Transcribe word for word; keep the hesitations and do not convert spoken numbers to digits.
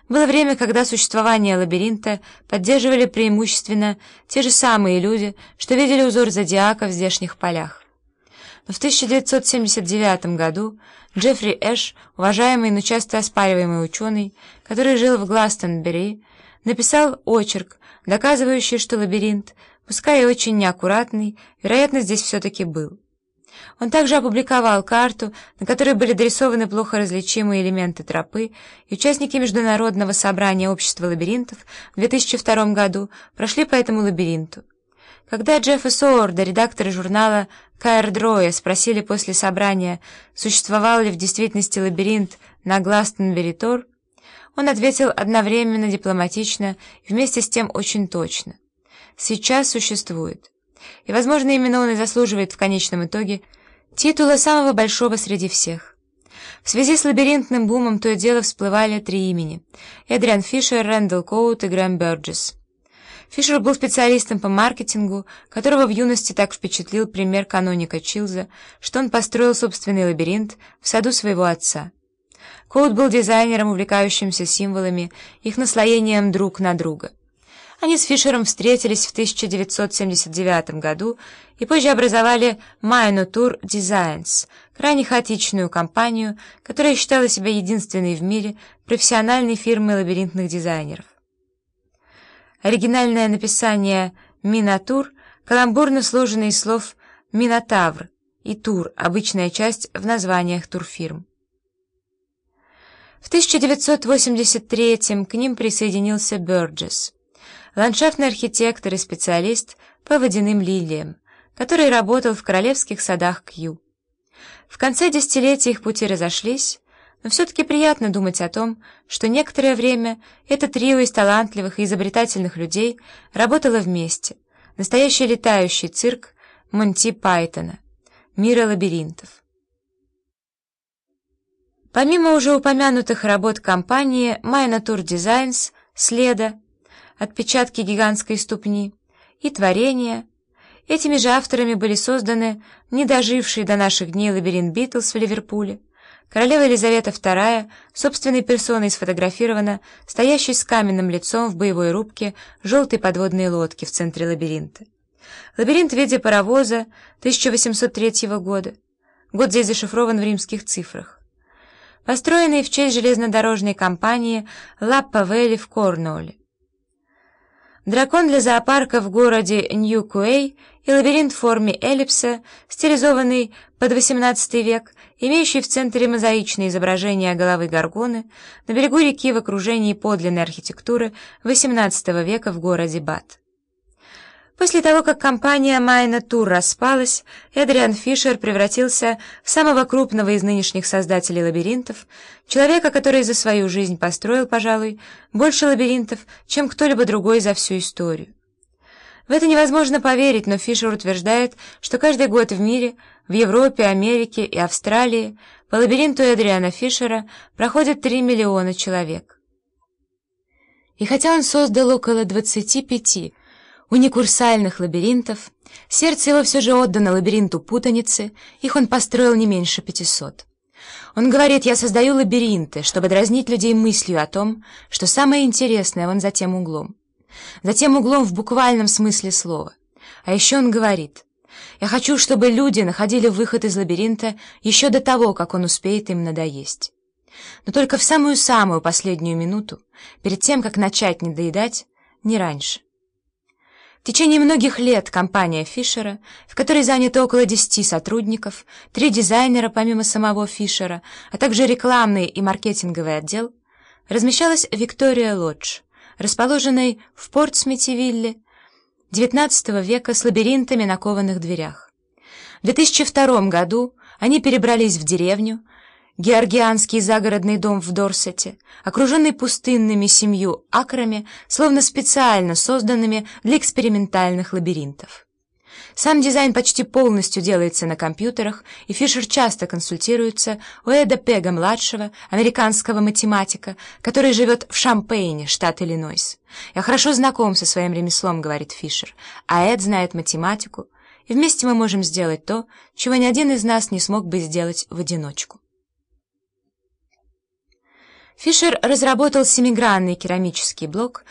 Было время, когда существование лабиринта поддерживали преимущественно те же самые люди, что видели узор зодиака в здешних полях. Но в тысяча девятьсот семьдесят девятом году Джеффри Эш, уважаемый, но часто оспариваемый ученый, который жил в Гластонбери, написал очерк, доказывающий, что лабиринт, пускай и очень неаккуратный, вероятно, здесь все-таки был. Он также опубликовал карту, на которой были дорисованы плохо различимые элементы тропы, и участники Международного собрания общества лабиринтов в две тысячи втором году прошли по этому лабиринту. Когда Джеффа Соуарда, редактора журнала Каирдроя, спросили после собрания, существовал ли в действительности лабиринт на Гластонбери-Тор, он ответил одновременно дипломатично и вместе с тем очень точно. Сейчас существует. И, возможно, именно он и заслуживает в конечном итоге титула самого большого среди всех. В связи с лабиринтным бумом то и дело всплывали три имени — Эдриан Фишер, Рэндалл Коут и Грэм Бёрджесс. Фишер был специалистом по маркетингу, которого в юности так впечатлил пример каноника Чилза, что он построил собственный лабиринт в саду своего отца. Коут был дизайнером, увлекающимся символами, их наслоением друг на друга. Они с Фишером встретились в тысяча девятьсот семьдесят девятом году и позже образовали Minotour Designs, крайне хаотичную компанию, которая считала себя единственной в мире профессиональной фирмой лабиринтных дизайнеров. Оригинальное написание «Минотур» каламбурно сложено из слов «минотавр» и «тур» — обычная часть в названиях турфирм. В тысяча девятьсот восемьдесят третьем к ним присоединился Бёрджесс, ландшафтный архитектор и специалист по водяным лилиям, который работал в королевских садах Кью. В конце десятилетия их пути разошлись, но все-таки приятно думать о том, что некоторое время это трио из талантливых и изобретательных людей работало вместе, настоящий летающий цирк Монти Пайтона, мира лабиринтов. Помимо уже упомянутых работ компании Minotour Designs, «Следа», «Отпечатки гигантской ступни» и «Творения», этими же авторами были созданы недоживший до наших дней лабиринт Битлз в Ливерпуле, королева Елизавета вторая собственной персоной сфотографирована, стоящей с каменным лицом в боевой рубке желтой подводной лодки в центре лабиринта. Лабиринт в виде паровоза тысяча восемьсот третьего года. Год здесь зашифрован в римских цифрах. Построенный в честь железнодорожной компании Лаппа-Вэлли в Корнуолле. Дракон для зоопарка в городе Нью-Куэй и лабиринт в форме эллипса, стилизованный под восемнадцатый век, имеющий в центре мозаичное изображение головы горгоны на берегу реки в окружении подлинной архитектуры восемнадцатого века в городе Бат. После того, как компания Minotour распалась, Эдриан Фишер превратился в самого крупного из нынешних создателей лабиринтов, человека, который за свою жизнь построил, пожалуй, больше лабиринтов, чем кто-либо другой за всю историю. В это невозможно поверить, но Фишер утверждает, что каждый год в мире, в Европе, Америке и Австралии по лабиринту Эдриана Фишера проходят три миллиона человек. И хотя он создал около двадцати пяти уникурсальных лабиринтов, сердце его все же отдано лабиринту путаницы, их он построил не меньше пятисот. Он говорит: «Я создаю лабиринты, чтобы дразнить людей мыслью о том, что самое интересное вон за тем углом». За тем углом в буквальном смысле слова. А еще он говорит: «Я хочу, чтобы люди находили выход из лабиринта еще до того, как он успеет им надоесть. Но только в самую-самую последнюю минуту, перед тем, как начать недоедать, не раньше». В течение многих лет компания Фишера, в которой занято около десяти сотрудников, три дизайнера помимо самого Фишера, а также рекламный и маркетинговый отдел, размещалась в Виктория Лодж, расположенной в Портсмите-Вилле девятнадцатого века с лабиринтами на кованых дверях. В две тысячи втором году они перебрались в деревню, георгианский загородный дом в Дорсете, окруженный пустынными семью акрами, словно специально созданными для экспериментальных лабиринтов. Сам дизайн почти полностью делается на компьютерах, и Фишер часто консультируется у Эда Пега-младшего, американского математика, который живет в Шампейне, штат Иллинойс. «Я хорошо знаком со своим ремеслом», — говорит Фишер, «а Эд знает математику, и вместе мы можем сделать то, чего ни один из нас не смог бы сделать в одиночку». Фишер разработал семигранный керамический блок,